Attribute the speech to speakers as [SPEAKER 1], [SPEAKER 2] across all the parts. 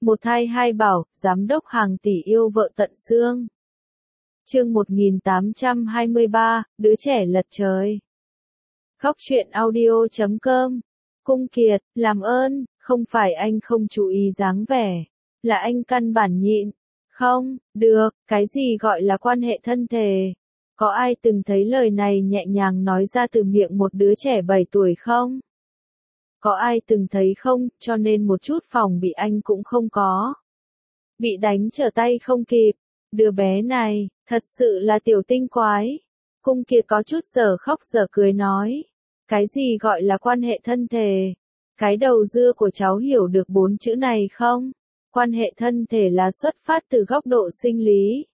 [SPEAKER 1] Một thai hai bảo, giám đốc hàng tỷ yêu vợ tận xương. Chương 1823, đứa trẻ lật trời. Khóc chuyện audio.com. Cung Kiệt, làm ơn, không phải anh không chú ý dáng vẻ, là anh căn bản nhịn. Không, được, cái gì gọi là quan hệ thân thể? Có ai từng thấy lời này nhẹ nhàng nói ra từ miệng một đứa trẻ 7 tuổi không? Có ai từng thấy không, cho nên một chút phòng bị anh cũng không có. Bị đánh trở tay không kịp. Đứa bé này, thật sự là tiểu tinh quái. Cung Kiệt có chút giờ khóc giờ cười nói. Cái gì gọi là quan hệ thân thể? Cái đầu dưa của cháu hiểu được 4 chữ này không? Quan hệ thân thể là xuất phát từ góc độ sinh lý.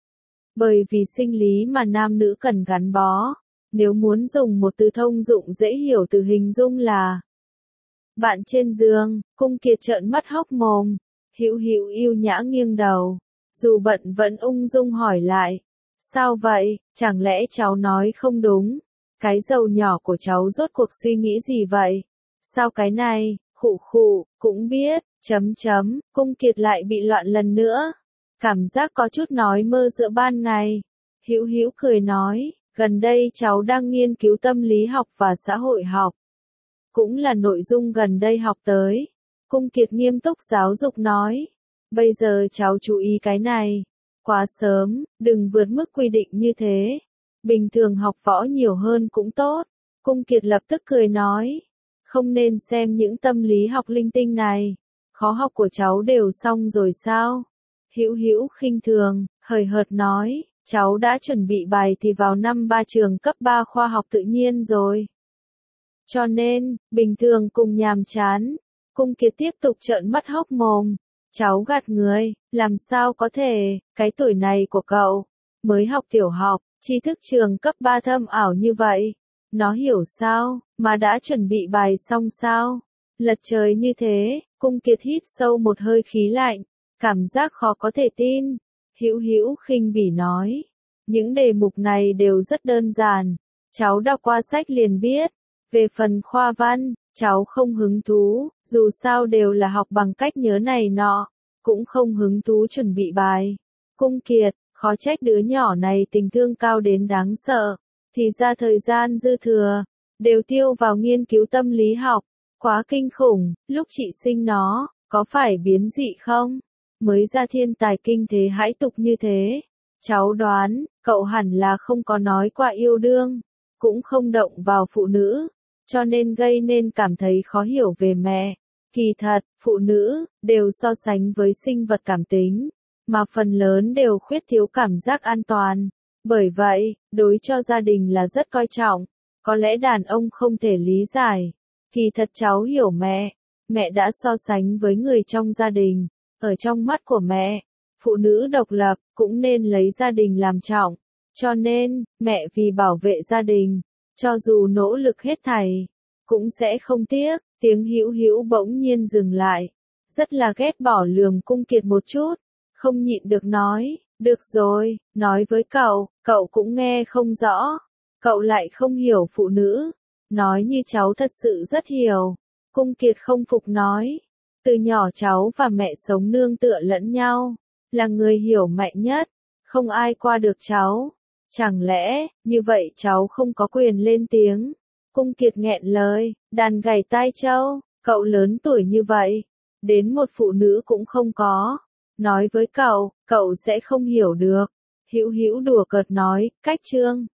[SPEAKER 1] Bởi vì sinh lý mà nam nữ cần gắn bó. Nếu muốn dùng một từ thông dụng dễ hiểu từ hình dung là bạn trên giường. Cung Kiệt trợn mắt hốc mồm. Hữu Hữu yêu nhã nghiêng đầu. Dù bận vẫn ung dung hỏi lại. Sao vậy, chẳng lẽ cháu nói không đúng? Cái dầu nhỏ của cháu rốt cuộc suy nghĩ gì vậy? Sao cái này, khụ khụ, cũng biết, Cung Kiệt lại bị loạn lần nữa. Cảm giác có chút nói mơ giữa ban ngày. Hữu Hữu cười nói, gần đây cháu đang nghiên cứu tâm lý học và xã hội học. Cũng là nội dung gần đây học tới. Cung Kiệt nghiêm túc giáo dục nói. Bây giờ cháu chú ý cái này. Quá sớm, đừng vượt mức quy định như thế. Bình thường học võ nhiều hơn cũng tốt. Cung Kiệt lập tức cười nói. Không nên xem những tâm lý học linh tinh này. Khó học của cháu đều xong rồi sao? Hữu Hữu khinh thường, hời hợt nói. Cháu đã chuẩn bị bài thì vào năm 3 trường cấp 3 khoa học tự nhiên rồi. Cho nên, bình thường cùng nhàm chán. Cung Kiệt tiếp tục trợn mắt hốc mồm. Cháu gạt người, làm sao có thể, cái tuổi này của cậu, mới học tiểu học, tri thức trường cấp 3 thâm ảo như vậy. Nó hiểu sao, mà đã chuẩn bị bài xong sao? Lật trời như thế, Cung Kiệt hít sâu một hơi khí lạnh, cảm giác khó có thể tin. Hữu Hữu khinh bỉ nói, những đề mục này đều rất đơn giản, cháu đọc qua sách liền biết. Về phần khoa văn, cháu không hứng thú, dù sao đều là học bằng cách nhớ này nọ, cũng không hứng thú chuẩn bị bài. Cung Kiệt, khó trách đứa nhỏ này tình thương cao đến đáng sợ, thì ra thời gian dư thừa, đều tiêu vào nghiên cứu tâm lý học, quá kinh khủng, lúc chị sinh nó, có phải biến dị không? Mới ra thiên tài kinh thế hãi tục như thế. Cháu đoán, cậu hẳn là không có nói qua yêu đương, cũng không động vào phụ nữ. Cho nên gây nên cảm thấy khó hiểu về mẹ. Kỳ thật, phụ nữ, đều so sánh với sinh vật cảm tính, mà phần lớn đều khuyết thiếu cảm giác an toàn. Bởi vậy, đối cho gia đình là rất coi trọng. Có lẽ đàn ông không thể lý giải. Kỳ thật cháu hiểu mẹ đã so sánh với người trong gia đình. Ở trong mắt của mẹ, phụ nữ độc lập, cũng nên lấy gia đình làm trọng. Cho nên, mẹ vì bảo vệ gia đình, cho dù nỗ lực hết thảy, cũng sẽ không tiếc. Tiếng Hữu Hữu bỗng nhiên dừng lại, rất là ghét bỏ lườm Cung Kiệt một chút, không nhịn được nói, được rồi, nói với cậu cũng nghe không rõ, cậu lại không hiểu phụ nữ, nói như cháu thật sự rất hiểu. Cung Kiệt không phục nói, từ nhỏ cháu và mẹ sống nương tựa lẫn nhau, là người hiểu mẹ nhất, không ai qua được cháu. Chẳng lẽ, như vậy cháu không có quyền lên tiếng? Cung Kiệt nghẹn lời, đàn gảy tai trâu, cậu lớn tuổi như vậy, đến một phụ nữ cũng không có. Nói với cậu sẽ không hiểu được. Hữu Hữu đùa cợt nói, cách trương.